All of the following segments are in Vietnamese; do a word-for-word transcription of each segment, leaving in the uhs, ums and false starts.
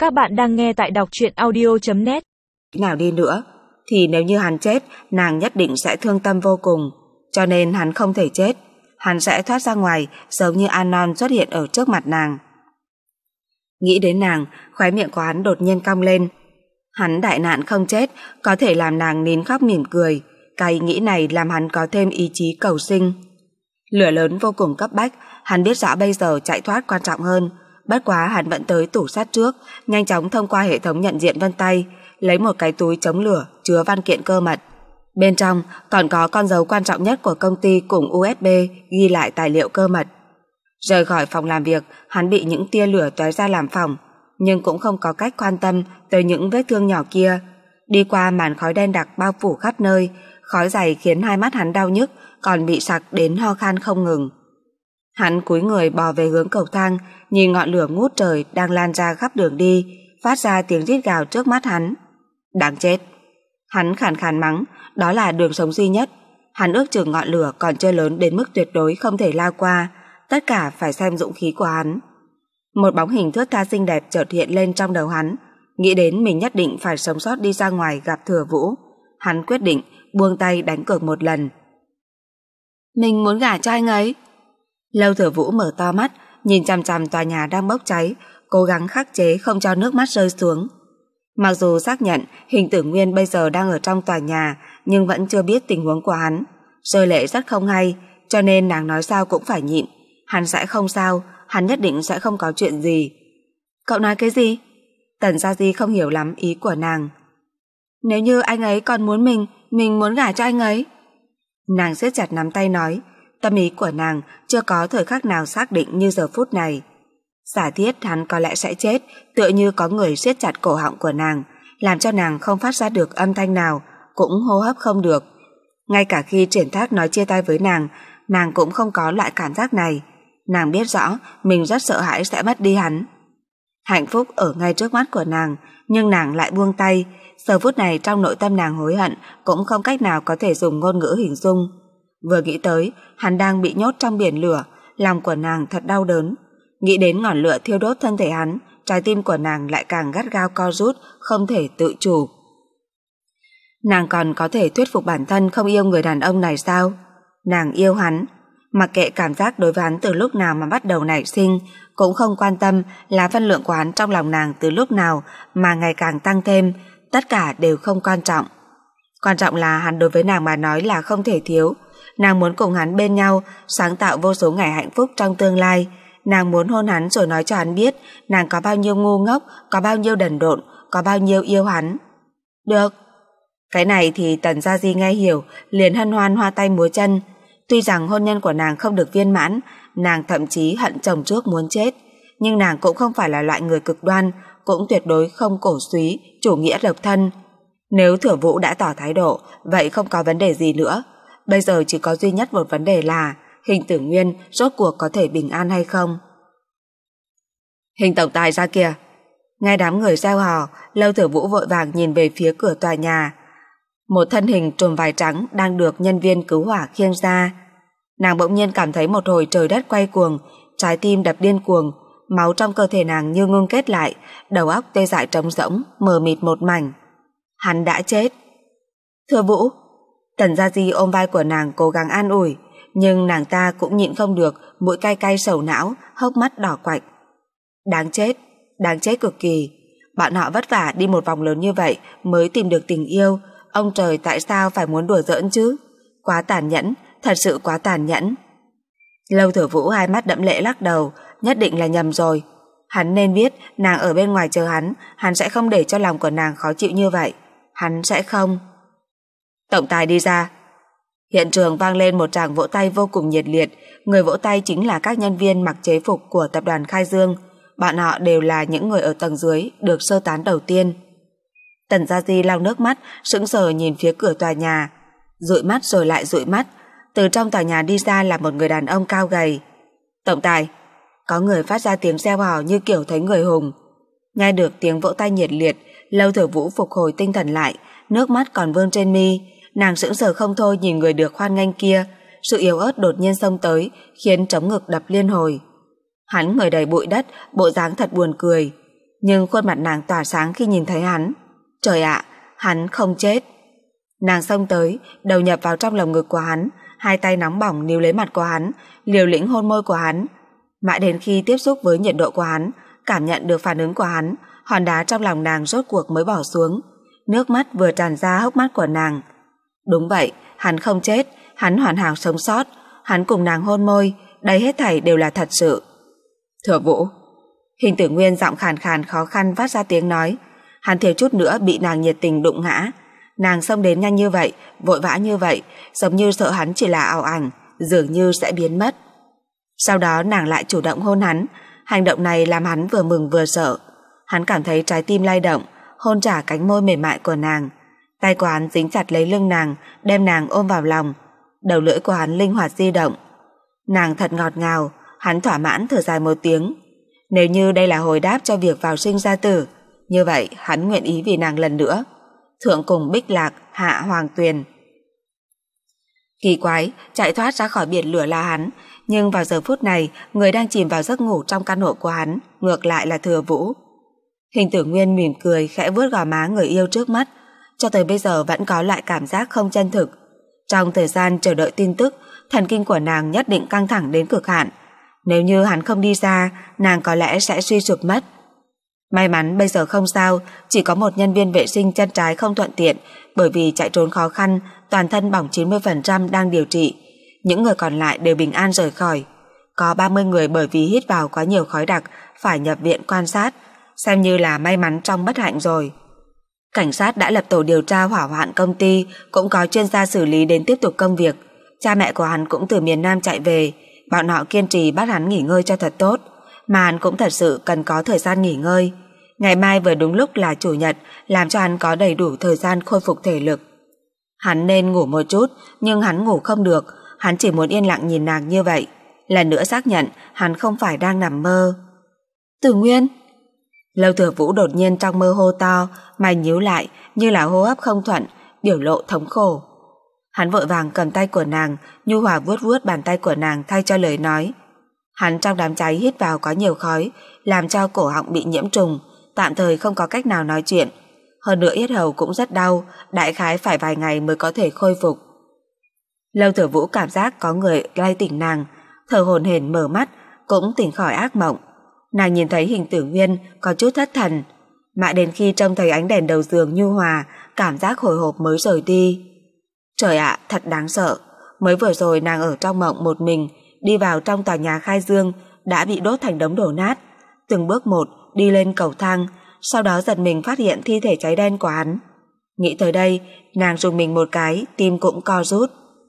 Các bạn đang nghe tại đọc truyện audio chấm net. Nào đi nữa, thì nếu như hắn chết, nàng nhất định sẽ thương tâm vô cùng. Cho nên hắn không thể chết. Hắn sẽ thoát ra ngoài, giống như Anon xuất hiện ở trước mặt nàng. Nghĩ đến nàng, khóe miệng của hắn đột nhiên cong lên. Hắn đại nạn không chết, có thể làm nàng nín khóc mỉm cười. Cái ý nghĩ này làm hắn có thêm ý chí cầu sinh. Lửa lớn vô cùng cấp bách, hắn biết rõ bây giờ chạy thoát quan trọng hơn. Bất quá hắn vẫn tới tủ sắt trước, nhanh chóng thông qua hệ thống nhận diện vân tay, lấy một cái túi chống lửa chứa văn kiện cơ mật. Bên trong còn có con dấu quan trọng nhất của công ty cùng u ét bê ghi lại tài liệu cơ mật. Rời khỏi phòng làm việc, hắn bị những tia lửa tóe ra làm phỏng, nhưng cũng không có cách quan tâm tới những vết thương nhỏ kia. Đi qua màn khói đen đặc bao phủ khắp nơi, khói dày khiến hai mắt hắn đau nhức, còn bị sặc đến ho khan không ngừng. Hắn cúi người bò về hướng cầu thang, nhìn ngọn lửa ngút trời đang lan ra khắp đường đi, phát ra tiếng rít gào trước mắt hắn. Đáng chết! Hắn khàn khàn mắng, đó là đường sống duy nhất. Hắn ước chừng ngọn lửa còn chưa lớn đến mức tuyệt đối không thể lao qua, tất cả phải xem dũng khí của hắn. Một bóng hình thướt tha xinh đẹp chợt hiện lên trong đầu hắn, nghĩ đến mình nhất định phải sống sót đi ra ngoài gặp Thừa Vũ. Hắn quyết định buông tay đánh cược một lần. Mình muốn gả cho anh ấy. Lâu Thừa Vũ mở to mắt, nhìn chằm chằm tòa nhà đang bốc cháy, cố gắng khắc chế không cho nước mắt rơi xuống. Mặc dù xác nhận Hình Tử Nguyên bây giờ đang ở trong tòa nhà, nhưng vẫn chưa biết tình huống của hắn. Rơi lệ rất không hay, cho nên nàng nói sao cũng phải nhịn. Hắn sẽ không sao, hắn nhất định sẽ không có chuyện gì. Cậu nói cái gì? Tần Gia Di không hiểu lắm ý của nàng. Nếu như anh ấy còn muốn mình, mình muốn gả cho anh ấy. Nàng siết chặt nắm tay nói, tâm ý của nàng chưa có thời khắc nào xác định như giờ phút này. Giả thiết hắn có lẽ sẽ chết, tựa như có người siết chặt cổ họng của nàng, làm cho nàng không phát ra được âm thanh nào, cũng hô hấp không được. Ngay cả khi Triển Thác nói chia tay với nàng, nàng cũng không có loại cảm giác này. Nàng biết rõ mình rất sợ hãi sẽ mất đi hắn. Hạnh phúc ở ngay trước mắt của nàng, nhưng nàng lại buông tay. Giờ phút này trong nội tâm nàng hối hận, cũng không cách nào có thể dùng ngôn ngữ hình dung. Vừa nghĩ tới, hắn đang bị nhốt trong biển lửa, lòng của nàng thật đau đớn. Nghĩ đến ngọn lửa thiêu đốt thân thể hắn, trái tim của nàng lại càng gắt gao co rút, không thể tự chủ. Nàng còn có thể thuyết phục bản thân không yêu người đàn ông này sao? Nàng yêu hắn. Mặc kệ cảm giác đối với hắn từ lúc nào mà bắt đầu nảy sinh, cũng không quan tâm là phân lượng của hắn trong lòng nàng từ lúc nào mà ngày càng tăng thêm, tất cả đều không quan trọng. Quan trọng là hắn đối với nàng mà nói là không thể thiếu. Nàng muốn cùng hắn bên nhau, sáng tạo vô số ngày hạnh phúc trong tương lai. Nàng muốn hôn hắn rồi nói cho hắn biết nàng có bao nhiêu ngu ngốc, có bao nhiêu đần độn, có bao nhiêu yêu hắn. Được. Cái này thì Tần Gia Di nghe hiểu, liền hân hoan hoa tay múa chân. Tuy rằng hôn nhân của nàng không được viên mãn, nàng thậm chí hận chồng trước muốn chết, nhưng nàng cũng không phải là loại người cực đoan, cũng tuyệt đối không cổ súy chủ nghĩa độc thân. Nếu Thừa Vũ đã tỏ thái độ, vậy không có vấn đề gì nữa. Bây giờ chỉ có duy nhất một vấn đề là Hình Tử Nguyên rốt cuộc có thể bình an hay không. Hình tổng tài ra kìa. Nghe đám người reo hò, Lâu Thừa Vũ vội vàng nhìn về phía cửa tòa nhà. Một thân hình trùm vải trắng đang được nhân viên cứu hỏa khiêng ra. Nàng bỗng nhiên cảm thấy một hồi trời đất quay cuồng, trái tim đập điên cuồng, máu trong cơ thể nàng như ngưng kết lại, đầu óc tê dại trống rỗng, mờ mịt một mảnh. Hắn đã chết. Thừa Vũ. Tần Gia Di ôm vai của nàng cố gắng an ủi, nhưng nàng ta cũng nhịn không được, mũi cay cay sầu não, hốc mắt đỏ quạch. Đáng chết, đáng chết cực kỳ. Bọn họ vất vả đi một vòng lớn như vậy mới tìm được tình yêu, ông trời tại sao phải muốn đùa giỡn chứ? Quá tàn nhẫn, thật sự quá tàn nhẫn. Lâu Thừa Vũ hai mắt đẫm lệ lắc đầu, nhất định là nhầm rồi. Hắn nên biết nàng ở bên ngoài chờ hắn, hắn sẽ không để cho lòng của nàng khó chịu như vậy. Hắn sẽ không. Tổng tài đi ra. Hiện trường vang lên một tràng vỗ tay vô cùng nhiệt liệt, người vỗ tay chính là các nhân viên mặc chế phục của tập đoàn Khai Dương. Bọn họ đều là những người ở tầng dưới được sơ tán đầu tiên. Tần Gia Di lau nước mắt, sững sờ nhìn phía cửa tòa nhà, dụi mắt rồi lại dụi mắt. Từ trong tòa nhà đi ra là một người đàn ông cao gầy. Tổng tài. Có người phát ra tiếng reo hò như kiểu thấy người hùng. Nghe được tiếng vỗ tay nhiệt liệt, Lâu Thừa Vũ phục hồi tinh thần lại, nước mắt còn vương trên mi. Nàng sững sờ không thôi nhìn người được hoan nghênh kia. Sự yếu ớt đột nhiên xông tới, khiến trống ngực đập liên hồi. Hắn người đầy bụi đất, bộ dáng thật buồn cười. Nhưng khuôn mặt nàng tỏa sáng khi nhìn thấy hắn. Trời ạ, hắn không chết. Nàng xông tới, đầu nhập vào trong lồng ngực của hắn, hai tay nóng bỏng níu lấy mặt của hắn, liều lĩnh hôn môi của hắn. Mãi đến khi tiếp xúc với nhiệt độ của hắn, cảm nhận được phản ứng của hắn, hòn đá trong lòng nàng rốt cuộc mới bỏ xuống. Nước mắt vừa tràn ra hốc mắt của nàng. Đúng vậy, hắn không chết, hắn hoàn hảo sống sót, hắn cùng nàng hôn môi, đây hết thảy đều là thật sự. Thừa Vũ. Hình Tử Nguyên giọng khàn khàn khó khăn phát ra tiếng nói. Hắn thiếu chút nữa bị nàng nhiệt tình đụng ngã. Nàng xông đến nhanh như vậy, vội vã như vậy, giống như sợ hắn chỉ là ảo ảnh, dường như sẽ biến mất. Sau đó nàng lại chủ động hôn hắn. Hành động này làm hắn vừa mừng vừa sợ. Hắn cảm thấy trái tim lay động, hôn trả cánh môi mềm mại của nàng. Tay của hắn dính chặt lấy lưng nàng, đem nàng ôm vào lòng. Đầu lưỡi của hắn linh hoạt di động. Nàng thật ngọt ngào. Hắn thỏa mãn thở dài một tiếng. Nếu như đây là hồi đáp cho việc vào sinh ra tử, như vậy hắn nguyện ý vì nàng lần nữa. Thượng cùng Bích Lạc, hạ Hoàng Tuyền. Kỳ quái, chạy thoát ra khỏi biển lửa là hắn, nhưng vào giờ phút này, người đang chìm vào giấc ngủ trong căn hộ của hắn, ngược lại là Thừa Vũ. Hình Tử Nguyên mỉm cười khẽ vuốt gò má người yêu trước mắt, cho tới bây giờ vẫn có loại cảm giác không chân thực. Trong thời gian chờ đợi tin tức, thần kinh của nàng nhất định căng thẳng đến cực hạn. Nếu như hắn không đi ra, nàng có lẽ sẽ suy sụp mất. May mắn bây giờ không sao, chỉ có một nhân viên vệ sinh chân trái không thuận tiện, bởi vì chạy trốn khó khăn, toàn thân bỏng chín mươi phần trăm đang điều trị. Những người còn lại đều bình an rời khỏi. Có ba mươi người bởi vì hít vào quá nhiều khói đặc, phải nhập viện quan sát, xem như là may mắn trong bất hạnh rồi. Cảnh sát đã lập tổ điều tra hỏa hoạn công ty, cũng có chuyên gia xử lý đến tiếp tục công việc. Cha mẹ của hắn cũng từ miền Nam chạy về, bọn họ kiên trì bắt hắn nghỉ ngơi cho thật tốt, mà hắn cũng thật sự cần có thời gian nghỉ ngơi. Ngày mai vừa đúng lúc là chủ nhật, làm cho hắn có đầy đủ thời gian khôi phục thể lực. Hắn nên ngủ một chút, nhưng hắn ngủ không được, hắn chỉ muốn yên lặng nhìn nàng như vậy. Lần nữa xác nhận, hắn không phải đang nằm mơ. Tử Nguyên. Lâu Thừa Vũ đột nhiên trong mơ hô to, mày nhíu lại, như là hô hấp không thuận, biểu lộ thống khổ. Hắn vội vàng cầm tay của nàng, nhu hòa vuốt vuốt bàn tay của nàng thay cho lời nói. Hắn trong đám cháy hít vào có nhiều khói, làm cho cổ họng bị nhiễm trùng, tạm thời không có cách nào nói chuyện. Hơn nữa yết hầu cũng rất đau, đại khái phải vài ngày mới có thể khôi phục. Lâu Thừa Vũ cảm giác có người lay tỉnh nàng, thở hổn hển mở mắt, cũng tỉnh khỏi ác mộng. Nàng nhìn thấy Hình Tử Nguyên có chút thất thần, mãi đến khi trông thấy ánh đèn đầu giường nhu hòa, cảm giác hồi hộp mới rời đi. Trời ạ, thật đáng sợ. Mới vừa rồi nàng ở trong mộng một mình, đi vào trong tòa nhà Khai Dương, đã bị đốt thành đống đổ nát. Từng bước một đi lên cầu thang, sau đó giật mình phát hiện thi thể cháy đen của hắn. Nghĩ tới đây, nàng rùng mình một cái, tim cũng co rút.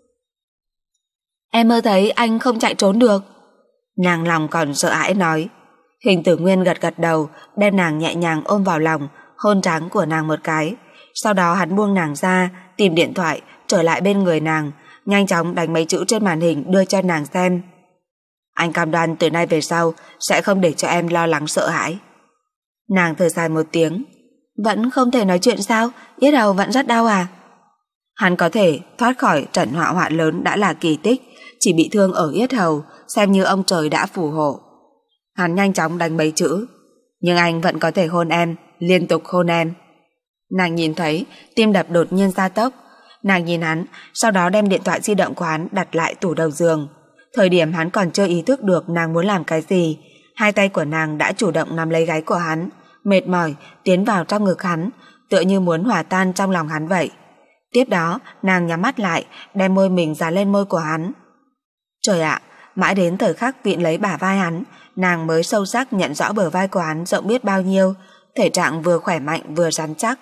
Em mơ thấy anh không chạy trốn được. Nàng lòng còn sợ hãi nói. Hình Tử Nguyên gật gật đầu, đem nàng nhẹ nhàng ôm vào lòng, hôn trắng của nàng một cái. Sau đó hắn buông nàng ra, tìm điện thoại, trở lại bên người nàng, nhanh chóng đánh mấy chữ trên màn hình đưa cho nàng xem. Anh cam đoan từ nay về sau sẽ không để cho em lo lắng sợ hãi. Nàng thở dài một tiếng. Vẫn không thể nói chuyện sao? Yết hầu vẫn rất đau à? Hắn có thể thoát khỏi trận hỏa hoạn lớn đã là kỳ tích, chỉ bị thương ở yết hầu, xem như ông trời đã phù hộ. Hắn nhanh chóng đánh mấy chữ. Nhưng anh vẫn có thể hôn em, liên tục hôn em. Nàng nhìn thấy, tim đập đột nhiên gia tốc. Nàng nhìn hắn, sau đó đem điện thoại di động của hắn đặt lại tủ đầu giường. Thời điểm hắn còn chưa ý thức được nàng muốn làm cái gì, hai tay của nàng đã chủ động nắm lấy gáy của hắn, mệt mỏi tiến vào trong ngực hắn, tựa như muốn hòa tan trong lòng hắn vậy. Tiếp đó, nàng nhắm mắt lại, đem môi mình dán lên môi của hắn. Trời ạ, mãi đến thời khắc vịn lấy bả vai hắn, nàng mới sâu sắc nhận rõ bờ vai của hắn rộng biết bao nhiêu, thể trạng vừa khỏe mạnh vừa rắn chắc.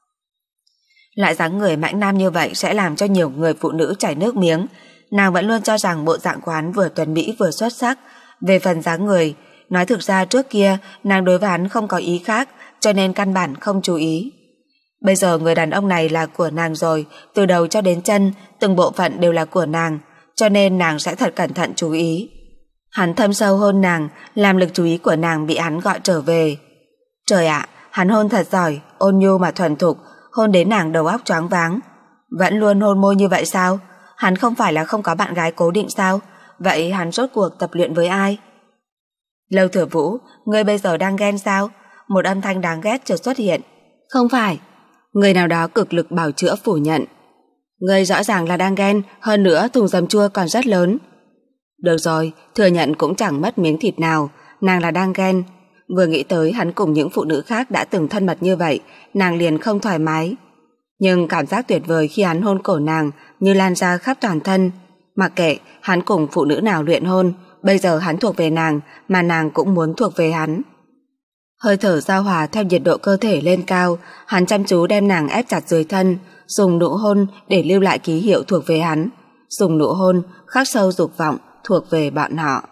Lại dáng người mãnh nam như vậy sẽ làm cho nhiều người phụ nữ chảy nước miếng. Nàng vẫn luôn cho rằng bộ dạng của hắn vừa tuấn mỹ vừa xuất sắc. Về phần dáng người, nói thực ra trước kia nàng đối với hắn không có ý khác, cho nên căn bản không chú ý. Bây giờ người đàn ông này là của nàng rồi, từ đầu cho đến chân, từng bộ phận đều là của nàng, cho nên nàng sẽ thật cẩn thận chú ý. Hắn thâm sâu hôn nàng, làm lực chú ý của nàng bị hắn gọi trở về. Trời ạ, hắn hôn thật giỏi, ôn nhu mà thuần thục, hôn đến nàng đầu óc choáng váng. Vẫn luôn hôn môi như vậy sao? Hắn không phải là không có bạn gái cố định sao? Vậy hắn rốt cuộc tập luyện với ai? Lâu Thừa Vũ, ngươi bây giờ đang ghen sao? một âm thanh đáng ghét chợt xuất hiện. Không phải. Người nào đó cực lực bào chữa phủ nhận. Ngươi rõ ràng là đang ghen, hơn nữa thùng dầm chua còn rất lớn. Được rồi, thừa nhận cũng chẳng mất miếng thịt nào, nàng là đang ghen. Vừa nghĩ tới hắn cùng những phụ nữ khác đã từng thân mật như vậy, nàng liền không thoải mái. Nhưng cảm giác tuyệt vời khi hắn hôn cổ nàng như lan ra khắp toàn thân. Mặc kệ hắn cùng phụ nữ nào luyện hôn, bây giờ hắn thuộc về nàng, mà nàng cũng muốn thuộc về hắn. Hơi thở giao hòa theo nhiệt độ cơ thể lên cao, hắn chăm chú đem nàng ép chặt dưới thân, dùng nụ hôn để lưu lại ký hiệu thuộc về hắn, dùng nụ hôn khắc sâu dục vọng thuộc về bọn họ.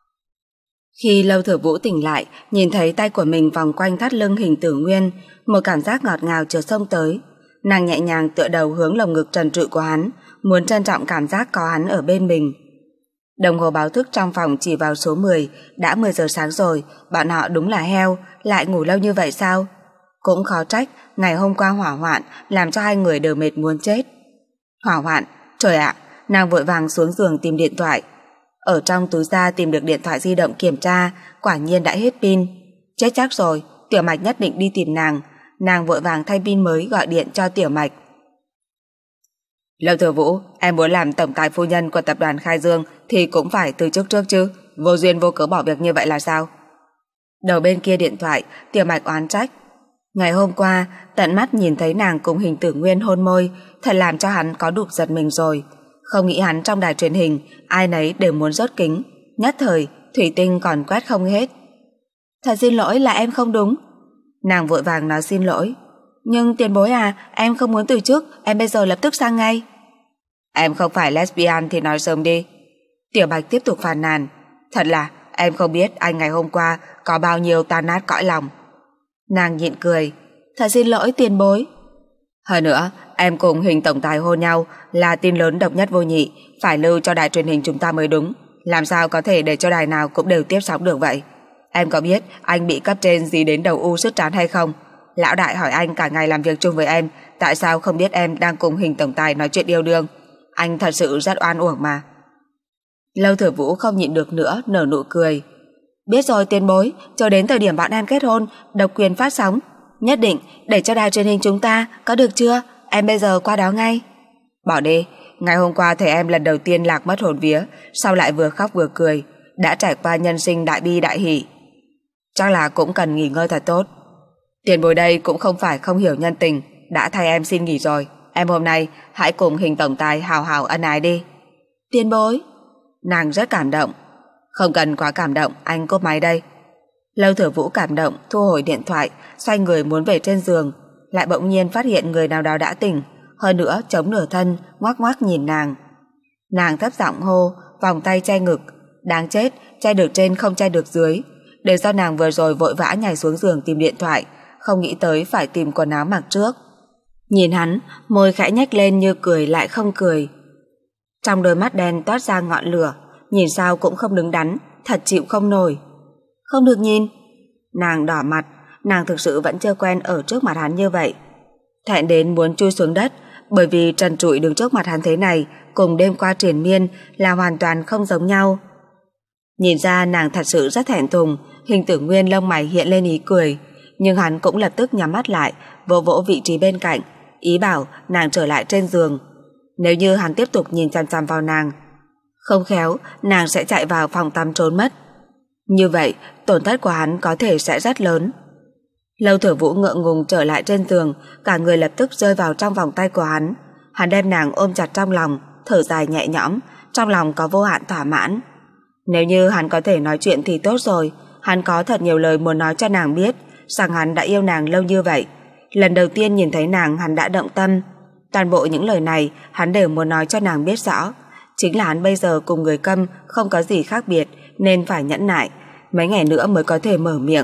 Khi Lâu Thừa Vũ tỉnh lại, nhìn thấy tay của mình vòng quanh thắt lưng Hình Tử Nguyên, một cảm giác ngọt ngào chợt xông tới. Nàng nhẹ nhàng tựa đầu hướng lồng ngực trần trụi của hắn, muốn trân trọng cảm giác có hắn ở bên mình. Đồng hồ báo thức trong phòng chỉ vào số mười, đã mười giờ sáng rồi, bọn họ đúng là heo, lại ngủ lâu như vậy sao? Cũng khó trách, ngày hôm qua hỏa hoạn làm cho hai người đều mệt muốn chết. Hỏa hoạn? Trời ạ! Nàng vội vàng xuống giường tìm điện thoại. Ở trong túi da tìm được điện thoại di động kiểm tra, quả nhiên đã hết pin. Chết chắc rồi, Tiểu Mạch nhất định đi tìm nàng. Nàng vội vàng thay pin mới gọi điện cho Tiểu Mạch. Lâu Thừa Vũ, em muốn làm tổng tài phu nhân của tập đoàn Khai Dương thì cũng phải từ chức trước chứ, vô duyên vô cớ bỏ việc như vậy là sao? Đầu bên kia điện thoại, Tiểu Mạch oán trách. Ngày hôm qua, tận mắt nhìn thấy nàng cùng Hình Tử Nguyên hôn môi, thật làm cho hắn có đục giật mình rồi. Không nghĩ hắn trong đài truyền hình, ai nấy đều muốn rớt kính. Nhất thời, thủy tinh còn quét không hết. Thật xin lỗi là em không đúng. Nàng vội vàng nói xin lỗi. Nhưng tiền bối à, em không muốn từ chức, em bây giờ lập tức sang ngay. Em không phải lesbian thì nói sớm đi. Tiểu Bạch tiếp tục phàn nàn. Thật là, em không biết anh ngày hôm qua có bao nhiêu tan nát cõi lòng. Nàng nhịn cười. Thật xin lỗi tiền bối. Hơn nữa, em cùng Hình tổng tài hôn nhau là tin lớn độc nhất vô nhị, phải lưu cho đài truyền hình chúng ta mới đúng. Làm sao có thể để cho đài nào cũng đều tiếp sóng được vậy? Em có biết anh bị cấp trên gì đến đầu u sứt trán hay không? Lão đại hỏi anh cả ngày làm việc chung với em, tại sao không biết em đang cùng Hình tổng tài nói chuyện yêu đương? Anh thật sự rất oan uổng mà. Lâu Thừa Vũ không nhịn được nữa, nở nụ cười. Biết rồi tiền bối, chờ đến thời điểm bọn em kết hôn, độc quyền phát sóng, nhất định để cho đài truyền hình chúng ta, có được chưa? Em bây giờ qua đó ngay. Bỏ đi, ngày hôm qua thấy em lần đầu tiên lạc mất hồn vía, sau lại vừa khóc vừa cười, đã trải qua nhân sinh đại bi đại hỷ. Chắc là cũng cần nghỉ ngơi thật tốt. Tiền bối đây cũng không phải không hiểu nhân tình, đã thay em xin nghỉ rồi. Em hôm nay hãy cùng Hình tổng tài hào hào ân ái đi. Tiền bối. Nàng rất cảm động. Không cần quá cảm động, anh cúp máy đây. Lâu Thừa Vũ cảm động, thu hồi điện thoại, xoay người muốn về trên giường, lại bỗng nhiên phát hiện người nào đó đã tỉnh, hơn nữa chống nửa thân, ngoắc ngoắc nhìn nàng. Nàng thấp giọng hô, vòng tay che ngực. Đáng chết, che được trên không che được dưới. Để do nàng vừa rồi vội vã nhảy xuống giường tìm điện thoại, không nghĩ tới phải tìm quần áo mặc trước. Nhìn hắn, môi khẽ nhếch lên như cười lại không cười. Trong đôi mắt đen toát ra ngọn lửa, nhìn sao cũng không đứng đắn, thật chịu không nổi. Không được nhìn. Nàng đỏ mặt, nàng thực sự vẫn chưa quen ở trước mặt hắn như vậy. Thẹn đến muốn chui xuống đất, bởi vì trần trụi đứng trước mặt hắn thế này cùng đêm qua triền miên là hoàn toàn không giống nhau. Nhìn ra nàng thật sự rất thẹn thùng. Hình Tử Nguyên lông mày hiện lên ý cười, nhưng hắn cũng lập tức nhắm mắt lại, vỗ vỗ vị trí bên cạnh, ý bảo nàng trở lại trên giường. Nếu như hắn tiếp tục nhìn chằm chằm vào nàng, không khéo nàng sẽ chạy vào phòng tắm trốn mất. Như vậy tổn thất của hắn có thể sẽ rất lớn. Lâu Thừa Vũ ngượng ngùng trở lại trên giường, cả người lập tức rơi vào trong vòng tay của hắn. Hắn đem nàng ôm chặt trong lòng, thở dài nhẹ nhõm, trong lòng có vô hạn thỏa mãn. Nếu như hắn có thể nói chuyện thì tốt rồi. Hắn có thật nhiều lời muốn nói cho nàng biết rằng hắn đã yêu nàng lâu như vậy. Lần đầu tiên nhìn thấy nàng hắn đã động tâm. Toàn bộ những lời này hắn đều muốn nói cho nàng biết rõ. Chính là hắn bây giờ cùng người câm không có gì khác biệt, nên phải nhẫn nại, mấy ngày nữa mới có thể mở miệng.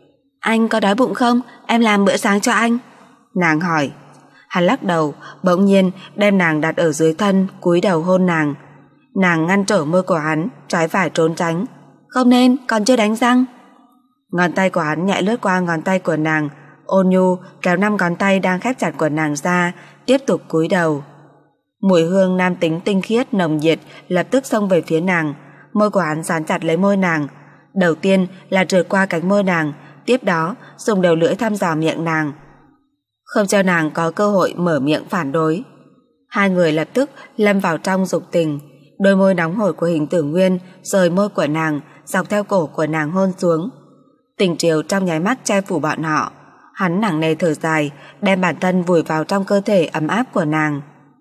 Anh có đói bụng không? Em làm bữa sáng cho anh. Nàng hỏi. Hắn lắc đầu, bỗng nhiên đem nàng đặt ở dưới thân, cúi đầu hôn nàng. Nàng ngăn trở môi của hắn, trái phải trốn tránh. Không nên, còn chưa đánh răng. Ngón tay của hắn nhẹ lướt qua ngón tay của nàng, ôn nhu kéo năm ngón tay đang khép chặt của nàng ra, tiếp tục cúi đầu. Mùi hương nam tính tinh khiết nồng nhiệt lập tức xông về phía nàng. Môi của hắn dán chặt lấy môi nàng, đầu tiên là trượt qua cánh môi nàng, tiếp đó dùng đầu lưỡi thăm dò miệng nàng, không cho nàng có cơ hội mở miệng phản đối. Hai người lập tức lâm vào trong dục tình, đôi môi nóng hổi của Hình Tử Nguyên rời môi của nàng, dọc theo cổ của nàng hôn xuống. Tình triều trong nháy mắt che phủ bọn họ. Hắn nặng nề thở dài, đem bản thân vùi vào trong cơ thể ấm áp của nàng.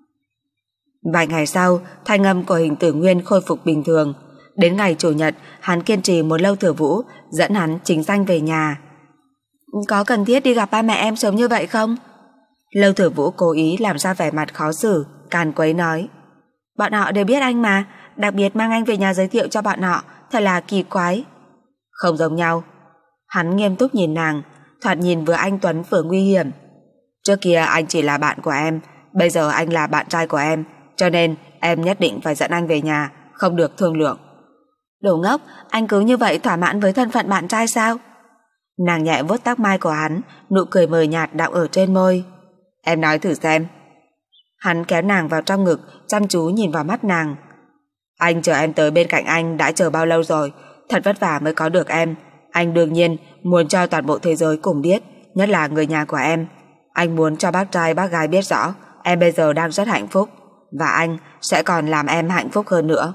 Vài ngày sau, thanh âm của Hình Tử Nguyên khôi phục bình thường. Đến ngày chủ nhật, hắn kiên trì muốn Lâu Thừa Vũ dẫn hắn chính danh về nhà. Có cần thiết đi gặp ba mẹ em sớm như vậy không? Lâu Thừa Vũ cố ý làm ra vẻ mặt khó xử, càn quấy nói. Bọn họ đều biết anh mà, đặc biệt mang anh về nhà giới thiệu cho bọn họ, thật là kỳ quái. Không giống nhau. Hắn nghiêm túc nhìn nàng, thoạt nhìn vừa anh tuấn vừa nguy hiểm. Trước kia anh chỉ là bạn của em, bây giờ anh là bạn trai của em, cho nên em nhất định phải dẫn anh về nhà, không được thương lượng. Đồ ngốc, anh cứ như vậy thỏa mãn với thân phận bạn trai sao? Nàng nhẹ vuốt tóc mai của hắn, nụ cười mờ nhạt đọng ở trên môi. Em nói thử xem. Hắn kéo nàng vào trong ngực, chăm chú nhìn vào mắt nàng. Anh chờ em tới bên cạnh anh đã chờ bao lâu rồi, thật vất vả mới có được em. Anh đương nhiên muốn cho toàn bộ thế giới cùng biết, nhất là người nhà của em. Anh muốn cho bác trai bác gái biết rõ em bây giờ đang rất hạnh phúc, và anh sẽ còn làm em hạnh phúc hơn nữa.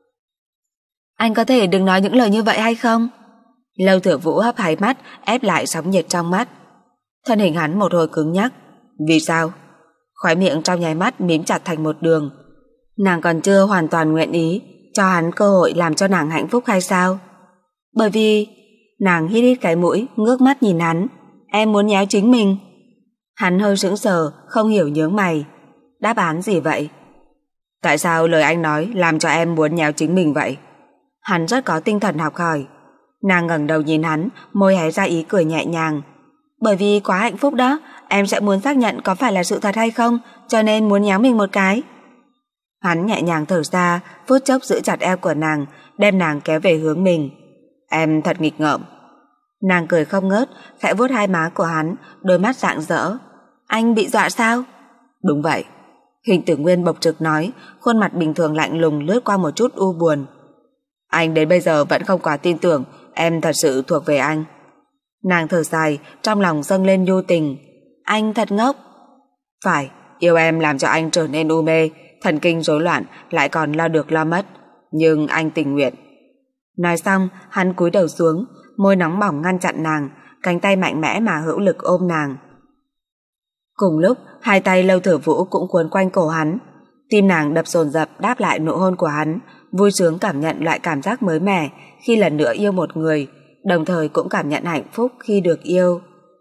Anh có thể đừng nói những lời như vậy hay không? Lâu Thừa Vũ hấp háy mắt, ép lại sóng nhiệt trong mắt. Thân hình hắn một hồi cứng nhắc. Vì sao? Khóe miệng trong nháy mắt mím chặt thành một đường. Nàng còn chưa hoàn toàn nguyện ý cho hắn cơ hội làm cho nàng hạnh phúc hay sao? Bởi vì... Nàng hít hít cái mũi, ngước mắt nhìn hắn. Em muốn nhéo chính mình. Hắn hơi sững sờ, không hiểu nhướng mày. Đáp án gì vậy? Tại sao lời anh nói làm cho em muốn nhéo chính mình vậy? Hắn rất có tinh thần học hỏi. Nàng ngẩng đầu nhìn hắn, môi hé ra ý cười nhẹ nhàng. Bởi vì quá hạnh phúc đó, em sẽ muốn xác nhận có phải là sự thật hay không, cho nên muốn nhéo mình một cái. Hắn nhẹ nhàng thở ra, phút chốc giữ chặt eo của nàng, đem nàng kéo về hướng mình. Em thật nghịch ngợm. Nàng cười không ngớt, khẽ vuốt hai má của hắn, đôi mắt rạng rỡ. Anh bị dọa sao? Đúng vậy. Hình Tử Nguyên bộc trực nói, khuôn mặt bình thường lạnh lùng lướt qua một chút u buồn. Anh đến bây giờ vẫn không quá tin tưởng em thật sự thuộc về anh. Nàng thở dài, trong lòng dâng lên nhu tình. Anh thật ngốc. Phải, yêu em làm cho anh trở nên u mê, thần kinh rối loạn, lại còn lo được lo mất. Nhưng anh tình nguyện. Nói xong, hắn cúi đầu xuống, môi nóng bỏng ngăn chặn nàng, cánh tay mạnh mẽ mà hữu lực ôm nàng. Cùng lúc, hai tay Lâu Thừa Vũ cũng cuốn quanh cổ hắn. Tim nàng đập dồn dập đáp lại nụ hôn của hắn, vui sướng cảm nhận loại cảm giác mới mẻ khi lần nữa yêu một người, đồng thời cũng cảm nhận hạnh phúc khi được yêu.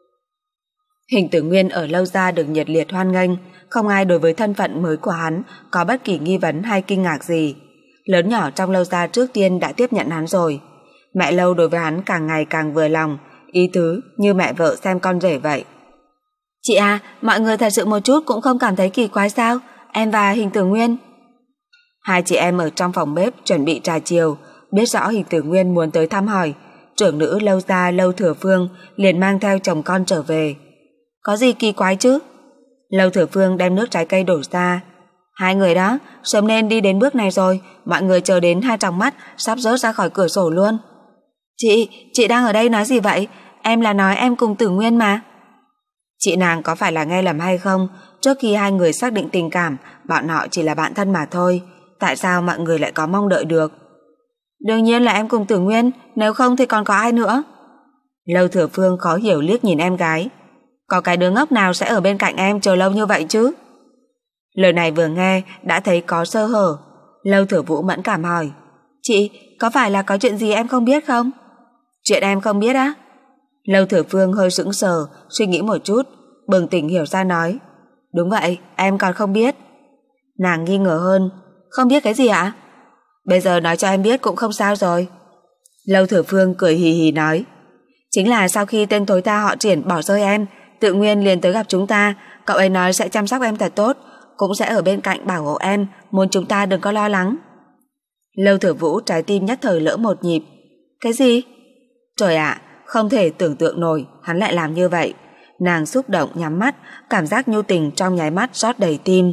Hình Tử Nguyên ở Lâu gia được nhiệt liệt hoan nghênh, không ai đối với thân phận mới của hắn có bất kỳ nghi vấn hay kinh ngạc gì. Lớn nhỏ trong Lâu gia trước tiên đã tiếp nhận hắn rồi. Mẹ Lâu đối với hắn càng ngày càng vừa lòng, ý tứ như mẹ vợ xem con rể vậy. Chị à, mọi người thật sự một chút cũng không cảm thấy kỳ quái sao? Em và Hình Tử Nguyên. Hai chị em ở trong phòng bếp chuẩn bị trà chiều, biết rõ Hình Tử Nguyên muốn tới thăm hỏi, trưởng nữ Lâu gia Lâu Thừa Phương liền mang theo chồng con trở về. Có gì kỳ quái chứ? Lâu Thừa Phương đem nước trái cây đổ ra. Hai người đó sớm nên đi đến bước này rồi, mọi người chờ đến hai tròng mắt sắp rớt ra khỏi cửa sổ luôn. Chị, chị đang ở đây nói gì vậy? Em là nói em cùng Tử Nguyên mà. Chị nàng có phải là nghe lầm hay không? Trước khi hai người xác định tình cảm, bọn họ chỉ là bạn thân mà thôi. Tại sao mọi người lại có mong đợi được? Đương nhiên là em cùng Tử Nguyên, nếu không thì còn có ai nữa? Lâu Thừa Phương khó hiểu liếc nhìn em gái. Có cái đứa ngốc nào sẽ ở bên cạnh em chờ lâu như vậy chứ? Lời này vừa nghe đã thấy có sơ hở. Lâu Thừa Vũ mẫn cảm hỏi. Chị, có phải là có chuyện gì em không biết không? Chuyện em không biết á? Lâu Thừa Phương hơi sững sờ, suy nghĩ một chút, bừng tỉnh hiểu ra nói. Đúng vậy, em còn không biết. Nàng nghi ngờ hơn. Không biết cái gì ạ? Bây giờ nói cho em biết cũng không sao rồi. Lâu Thừa Phương cười hì hì nói. Chính là sau khi tên thối tha họ Triển bỏ rơi em, Tự Nguyên liền tới gặp chúng ta. Cậu ấy nói sẽ chăm sóc em thật tốt, cũng sẽ ở bên cạnh bảo hộ em, muốn chúng ta đừng có lo lắng. Lâu Thừa Vũ trái tim nhất thời lỡ một nhịp. Cái gì? Trời ạ, không thể tưởng tượng nổi hắn lại làm như vậy. Nàng xúc động nhắm mắt, cảm giác nhu tình trong nháy mắt rót đầy tim.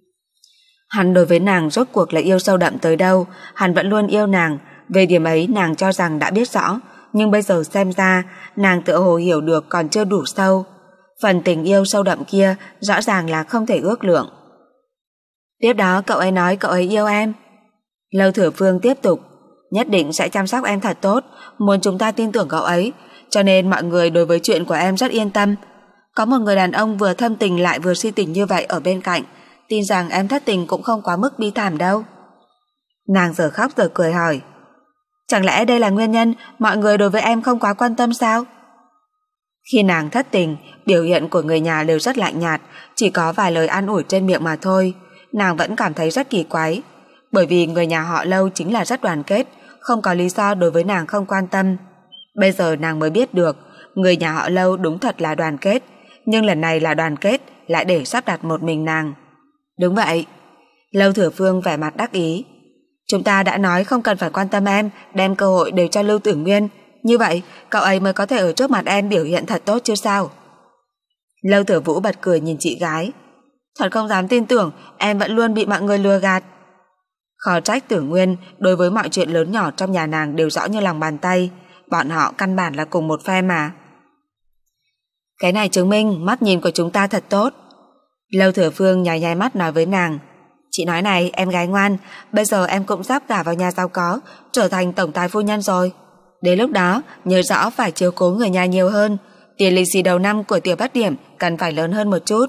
Hắn đối với nàng rốt cuộc là yêu sâu đậm tới đâu, hắn vẫn luôn yêu nàng. Về điểm ấy nàng cho rằng đã biết rõ, nhưng bây giờ xem ra nàng tựa hồ hiểu được còn chưa đủ sâu. Phần tình yêu sâu đậm kia rõ ràng là không thể ước lượng. Tiếp đó cậu ấy nói cậu ấy yêu em. Lâu Thừa Phương tiếp tục, nhất định sẽ chăm sóc em thật tốt, muốn chúng ta tin tưởng cậu ấy, cho nên mọi người đối với chuyện của em rất yên tâm. Có một người đàn ông vừa thâm tình lại vừa si tình như vậy ở bên cạnh, tin rằng em thất tình cũng không quá mức bi thảm đâu. Nàng giờ khóc giờ cười hỏi, chẳng lẽ đây là nguyên nhân mọi người đối với em không quá quan tâm sao? Khi nàng thất tình, biểu hiện của người nhà đều rất lạnh nhạt, chỉ có vài lời an ủi trên miệng mà thôi. Nàng vẫn cảm thấy rất kỳ quái, bởi vì người nhà họ Lâu chính là rất đoàn kết, không có lý do đối với nàng không quan tâm. Bây giờ nàng mới biết được, người nhà họ Lâu đúng thật là đoàn kết, nhưng lần này là đoàn kết lại để sắp đặt một mình nàng. Đúng vậy. Lâu Thừa Phương vẻ mặt đắc ý. Chúng ta đã nói không cần phải quan tâm em, đem cơ hội đều cho Lưu Tử Nguyên, như vậy cậu ấy mới có thể ở trước mặt em biểu hiện thật tốt chứ sao? Lâu Thừa Vũ bật cười nhìn chị gái. Thật không dám tin tưởng em vẫn luôn bị mọi người lừa gạt. Khó trách Tử Nguyên đối với mọi chuyện lớn nhỏ trong nhà nàng đều rõ như lòng bàn tay, bọn họ căn bản là cùng một phe mà. Cái này chứng minh mắt nhìn của chúng ta thật tốt. Lâu Thừa Phương nháy nháy mắt nói với nàng. Chị nói này, em gái ngoan, bây giờ em cũng sắp gả vào nhà giàu có, trở thành tổng tài phu nhân rồi. Đến lúc đó nhớ rõ phải chiếu cố người nhà nhiều hơn, tiền lì xì đầu năm của Tiểu Bát Điểm cần phải lớn hơn một chút.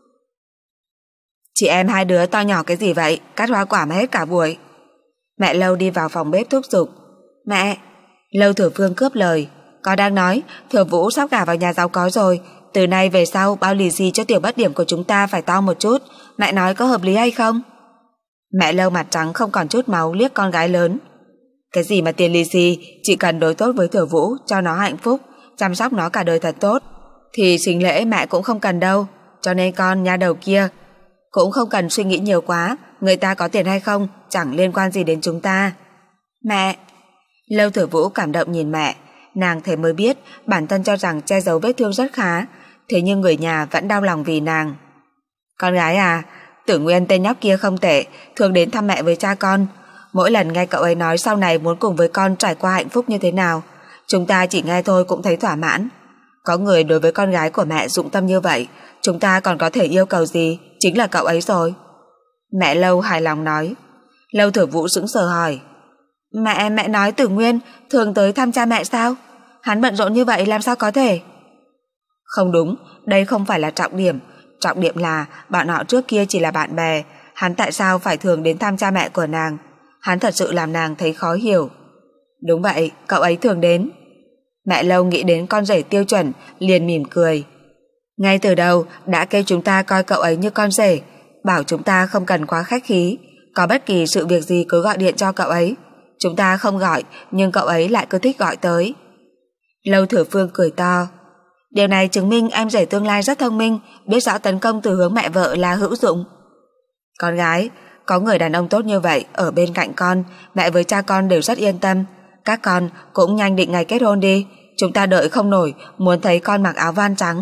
Chị em hai đứa to nhỏ cái gì vậy, cắt hoa quả mà hết cả buổi. Mẹ Lâu đi vào phòng bếp thúc giục. Mẹ. Lâu Thừa Phương cướp lời. Con đang nói Thừa Vũ sắp gả vào nhà giàu có rồi, từ nay về sau bao lì xì cho Tiểu Bát Điểm của chúng ta phải to một chút, mẹ nói có hợp lý hay không? Mẹ Lâu mặt trắng không còn chút máu liếc con gái lớn. Cái gì mà tiền lì xì, chỉ cần đối tốt với Thừa Vũ, cho nó hạnh phúc, chăm sóc nó cả đời thật tốt, thì sinh lễ mẹ cũng không cần đâu. Cho nên con nha đầu kia cũng không cần suy nghĩ nhiều quá, người ta có tiền hay không chẳng liên quan gì đến chúng ta. Mẹ. Lâu Thừa Vũ cảm động nhìn mẹ. Nàng thế mới biết bản thân cho rằng che giấu vết thương rất khá, thế nhưng người nhà vẫn đau lòng vì nàng. Con gái à, Tử Nguyên tên nhóc kia không tệ, thường đến thăm mẹ với cha con. Mỗi lần nghe cậu ấy nói sau này muốn cùng với con trải qua hạnh phúc như thế nào, chúng ta chỉ nghe thôi cũng thấy thỏa mãn. Có người đối với con gái của mẹ dụng tâm như vậy, chúng ta còn có thể yêu cầu gì, chính là cậu ấy rồi. Mẹ Lâu hài lòng nói. Lâu Thừa Vũ sững sờ hỏi, Mẹ, mẹ nói Tử Nguyên thường tới thăm cha mẹ sao? Hắn bận rộn như vậy làm sao có thể? Không đúng, đây không phải là trọng điểm. Trọng điểm là bọn họ trước kia chỉ là bạn bè, hắn tại sao phải thường đến thăm cha mẹ của nàng? Hắn thật sự làm nàng thấy khó hiểu. Đúng vậy, cậu ấy thường đến. Mẹ Lâu nghĩ đến con rể tiêu chuẩn, liền mỉm cười. Ngay từ đầu đã kêu chúng ta coi cậu ấy như con rể, bảo chúng ta không cần quá khách khí, có bất kỳ sự việc gì cứ gọi điện cho cậu ấy. Chúng ta không gọi, nhưng cậu ấy lại cứ thích gọi tới. Lâu Thừa Phương cười to. Điều này chứng minh em rể tương lai rất thông minh, biết rõ tấn công từ hướng mẹ vợ là hữu dụng. Con gái, có người đàn ông tốt như vậy ở bên cạnh con, mẹ với cha con đều rất yên tâm. Các con cũng nhanh định ngày kết hôn đi, chúng ta đợi không nổi, muốn thấy con mặc áo van trắng.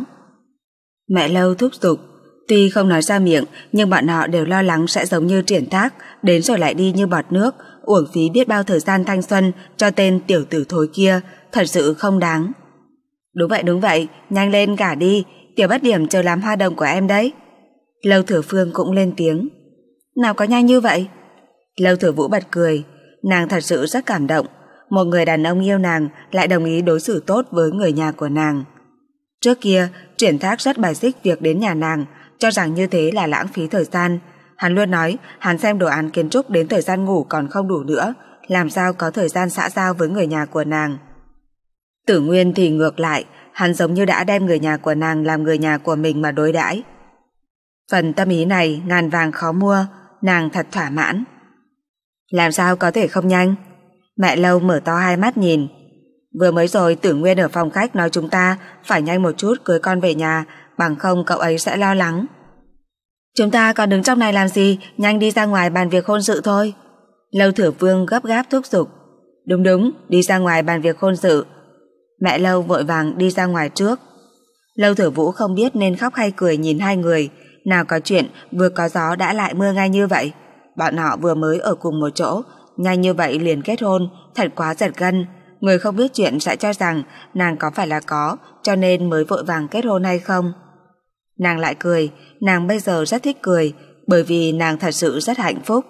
Mẹ Lâu thúc giục. Tuy không nói ra miệng, nhưng bọn họ đều lo lắng sẽ giống như Triển Thác, đến rồi lại đi như bọt nước, uổng phí biết bao thời gian thanh xuân cho tên tiểu tử thối kia, thật sự không đáng. Đúng vậy đúng vậy, nhanh lên gả đi, Tiểu Bát Điểm chờ làm hoa đồng của em đấy. Lâu Thừa Phương cũng lên tiếng. Nào có nhanh như vậy? Lâu Thừa Vũ bật cười, nàng thật sự rất cảm động, một người đàn ông yêu nàng lại đồng ý đối xử tốt với người nhà của nàng. Trước kia, Triển Thác rất bài xích việc đến nhà nàng, cho rằng như thế là lãng phí thời gian. Hắn luôn nói hắn xem đồ án kiến trúc đến thời gian ngủ còn không đủ nữa, làm sao có thời gian xã giao với người nhà của nàng. Tử Nguyên thì ngược lại, hắn giống như đã đem người nhà của nàng làm người nhà của mình mà đối đãi. Phần tâm ý này ngàn vàng khó mua, nàng thật thỏa mãn. Làm sao có thể không nhanh? Mẹ Lâu mở to hai mắt nhìn. Vừa mới rồi Tử Nguyên ở phòng khách nói chúng ta phải nhanh một chút cưới con về nhà, bằng không cậu ấy sẽ lo lắng. Chúng ta còn đứng trong này làm gì, nhanh đi ra ngoài bàn việc hôn sự thôi. Lâu Thừa Phương gấp gáp thúc giục. Đúng đúng, đi ra ngoài bàn việc hôn sự. Mẹ Lâu vội vàng đi ra ngoài trước. Lâu Thừa Vũ không biết nên khóc hay cười nhìn hai người, nào có chuyện vừa có gió đã lại mưa ngay như vậy. Bọn họ vừa mới ở cùng một chỗ, nhanh như vậy liền kết hôn, thật quá giật gân. người không biết chuyện sẽ cho rằng nàng có phải là có, cho nên mới vội vàng kết hôn hay không. Nàng lại cười, nàng bây giờ rất thích cười, bởi vì nàng thật sự rất hạnh phúc.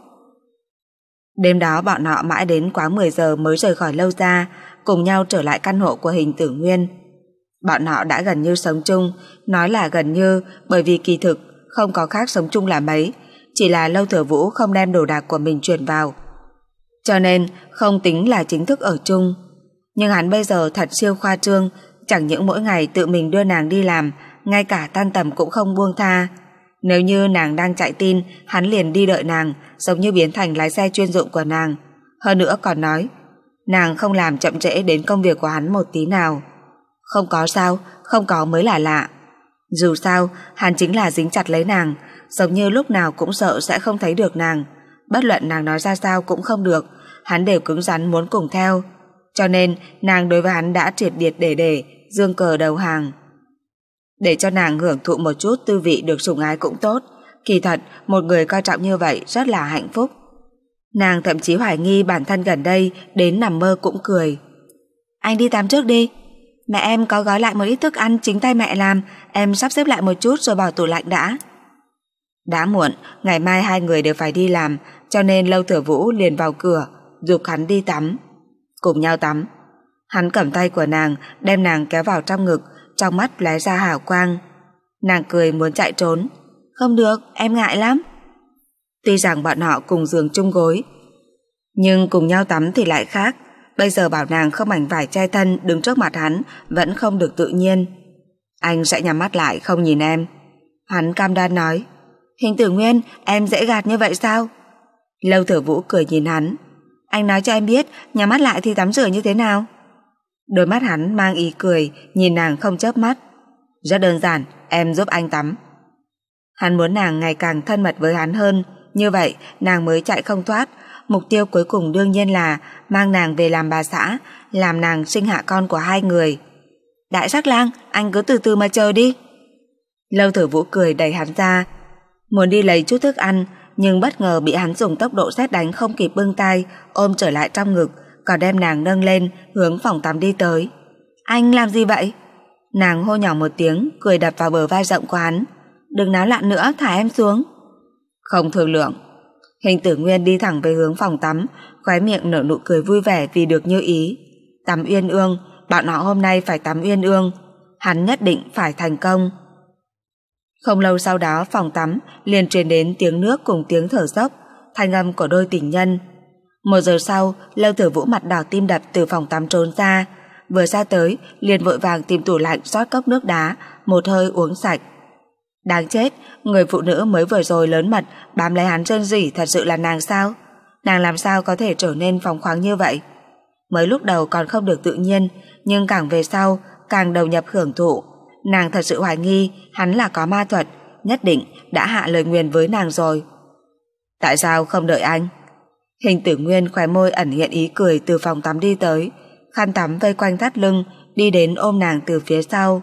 Đêm đó bọn họ mãi đến quá mười giờ mới rời khỏi Lâu Gia, cùng nhau trở lại căn hộ của Hình Tử Nguyên. Bọn họ đã gần như sống chung, nói là gần như bởi vì kỳ thực không có khác sống chung là mấy, chỉ là Lâu Thừa Vũ không đem đồ đạc của mình chuyển vào. Cho nên không tính là chính thức ở chung. Nhưng hắn bây giờ thật siêu khoa trương, chẳng những mỗi ngày tự mình đưa nàng đi làm, ngay cả tan tầm cũng không buông tha. Nếu như nàng đang chạy tin, hắn liền đi đợi nàng, giống như biến thành lái xe chuyên dụng của nàng. Hơn nữa còn nói, nàng không làm chậm trễ đến công việc của hắn một tí nào. Không có sao, không có mới là lạ. Dù sao, hắn chính là dính chặt lấy nàng, giống như lúc nào cũng sợ sẽ không thấy được nàng. Bất luận nàng nói ra sao cũng không được, hắn đều cứng rắn muốn cùng theo. Cho nên nàng đối với hắn đã triệt điệt để để, dương cờ đầu hàng. Để cho nàng hưởng thụ một chút tư vị được sủng ái cũng tốt. Kỳ thật, một người coi trọng như vậy rất là hạnh phúc. Nàng thậm chí hoài nghi bản thân gần đây đến nằm mơ cũng cười. Anh đi tắm trước đi. Mẹ em có gói lại một ít thức ăn chính tay mẹ làm, em sắp xếp lại một chút rồi bỏ tủ lạnh đã. Đã muộn, ngày mai hai người đều phải đi làm, cho nên Lâu Thừa Vũ liền vào cửa, giục hắn đi tắm. Cùng nhau tắm. Hắn cầm tay của nàng, đem nàng kéo vào trong ngực, trong mắt lóe ra hào quang. Nàng cười muốn chạy trốn. Không được, em ngại lắm. Tuy rằng bọn họ cùng giường chung gối, nhưng cùng nhau tắm thì lại khác. Bây giờ bảo nàng không mảnh vải che thân đứng trước mặt hắn vẫn không được tự nhiên. Anh sẽ nhắm mắt lại không nhìn em. Hắn cam đoan nói. Hình Tử Nguyên, em dễ gạt như vậy sao? Lâu Thừa Vũ cười nhìn hắn. Anh nói cho em biết nhắm mắt lại thì tắm rửa như thế nào? Đôi mắt hắn mang ý cười, nhìn nàng không chớp mắt. Rất đơn giản, em giúp anh tắm. Hắn muốn nàng ngày càng thân mật với hắn hơn, như vậy nàng mới chạy không thoát. Mục tiêu cuối cùng đương nhiên là mang nàng về làm bà xã, làm nàng sinh hạ con của hai người. Đại sắc lang, anh cứ từ từ mà chờ đi. Lâu Thừa Vũ cười đẩy hắn ra, muốn đi lấy chút thức ăn, nhưng bất ngờ bị hắn dùng tốc độ sét đánh không kịp bưng tay, ôm trở lại trong ngực, còn đem nàng nâng lên hướng phòng tắm đi tới. Anh làm gì vậy? Nàng hô nhỏ một tiếng, cười đập vào bờ vai rộng của hắn. Đừng náo loạn nữa, thả em xuống. Không thương lượng. Hình Tử Nguyên đi thẳng về hướng phòng tắm, khóe miệng nở nụ cười vui vẻ vì được như ý. Tắm uyên ương, bọn họ hôm nay phải tắm uyên ương, hắn nhất định phải thành công. Không lâu sau đó phòng tắm liền truyền đến tiếng nước cùng tiếng thở dốc, thanh âm của đôi tình nhân. Một giờ sau, Lâu Thừa Vũ mặt đỏ tim đập từ phòng tắm trốn ra, vừa ra tới liền vội vàng tìm tủ lạnh rót cốc nước đá, một hơi uống sạch. Đáng chết, người phụ nữ mới vừa rồi lớn mật bám lấy hắn rên rỉ thật sự là nàng sao? Nàng làm sao có thể trở nên phóng khoáng như vậy? Mới lúc đầu còn không được tự nhiên, nhưng càng về sau càng đầu nhập hưởng thụ. Nàng thật sự hoài nghi hắn là có ma thuật, nhất định đã hạ lời nguyền với nàng rồi. Tại sao không đợi anh? Hình Tử Nguyên khóe môi ẩn hiện ý cười từ phòng tắm đi tới, khăn tắm vây quanh thắt lưng, đi đến ôm nàng từ phía sau.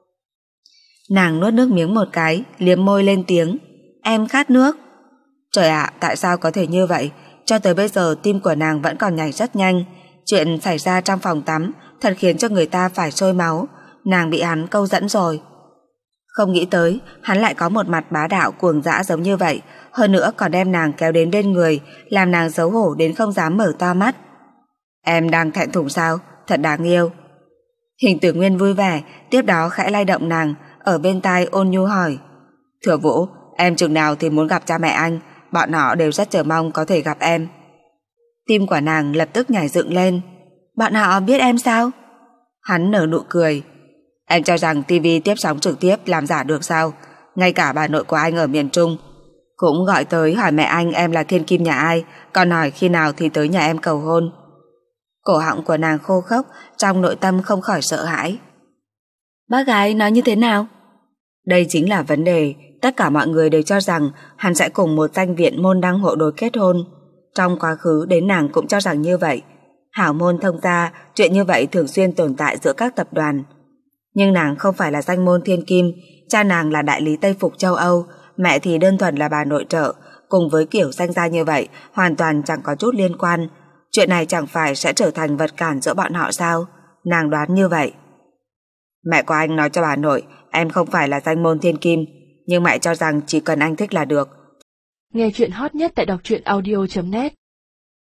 Nàng nuốt nước miếng một cái, liếm môi lên tiếng. Em khát nước. Trời ạ, tại sao có thể như vậy? Cho tới bây giờ tim của nàng vẫn còn nhảy rất nhanh. Chuyện xảy ra trong phòng tắm thật khiến cho người ta phải sôi máu. Nàng bị hắn câu dẫn rồi. Không nghĩ tới hắn lại có một mặt bá đạo cuồng dã giống như vậy, hơn nữa còn đem nàng kéo đến bên người, làm nàng xấu hổ đến không dám mở to mắt. Em đang thẹn thùng sao? Thật đáng yêu. Hình Tử Nguyên vui vẻ, tiếp đó khẽ lay động nàng, ở bên tai ôn nhu hỏi. Thừa Vũ, em chừng nào thì muốn gặp cha mẹ anh, bọn họ đều rất chờ mong có thể gặp em. Tim của nàng lập tức nhảy dựng lên. Bọn họ biết em sao? Hắn nở nụ cười. Em cho rằng tivi tiếp sóng trực tiếp làm giả được sao? Ngay cả bà nội của anh ở miền Trung cũng gọi tới hỏi mẹ anh em là thiên kim nhà ai, còn hỏi khi nào thì tới nhà em cầu hôn. Cổ họng của nàng khô khốc, trong nội tâm không khỏi sợ hãi. Bác gái nói như thế nào? Đây chính là vấn đề. Tất cả mọi người đều cho rằng hắn sẽ cùng một danh viện môn đăng hộ đối kết hôn. Trong quá khứ đến nàng cũng cho rằng như vậy. Hảo môn thông gia, chuyện như vậy thường xuyên tồn tại giữa các tập đoàn. Nhưng nàng không phải là danh môn thiên kim, cha nàng là đại lý Tây Phục châu Âu, mẹ thì đơn thuần là bà nội trợ, cùng với kiểu danh gia như vậy hoàn toàn chẳng có chút liên quan. Chuyện này chẳng phải sẽ trở thành vật cản giữa bọn họ sao? Nàng đoán như vậy. Mẹ của anh nói cho bà nội em không phải là danh môn thiên kim, nhưng mẹ cho rằng chỉ cần anh thích là được. Nghe chuyện hot nhất tại đọc truyện audio chấm net.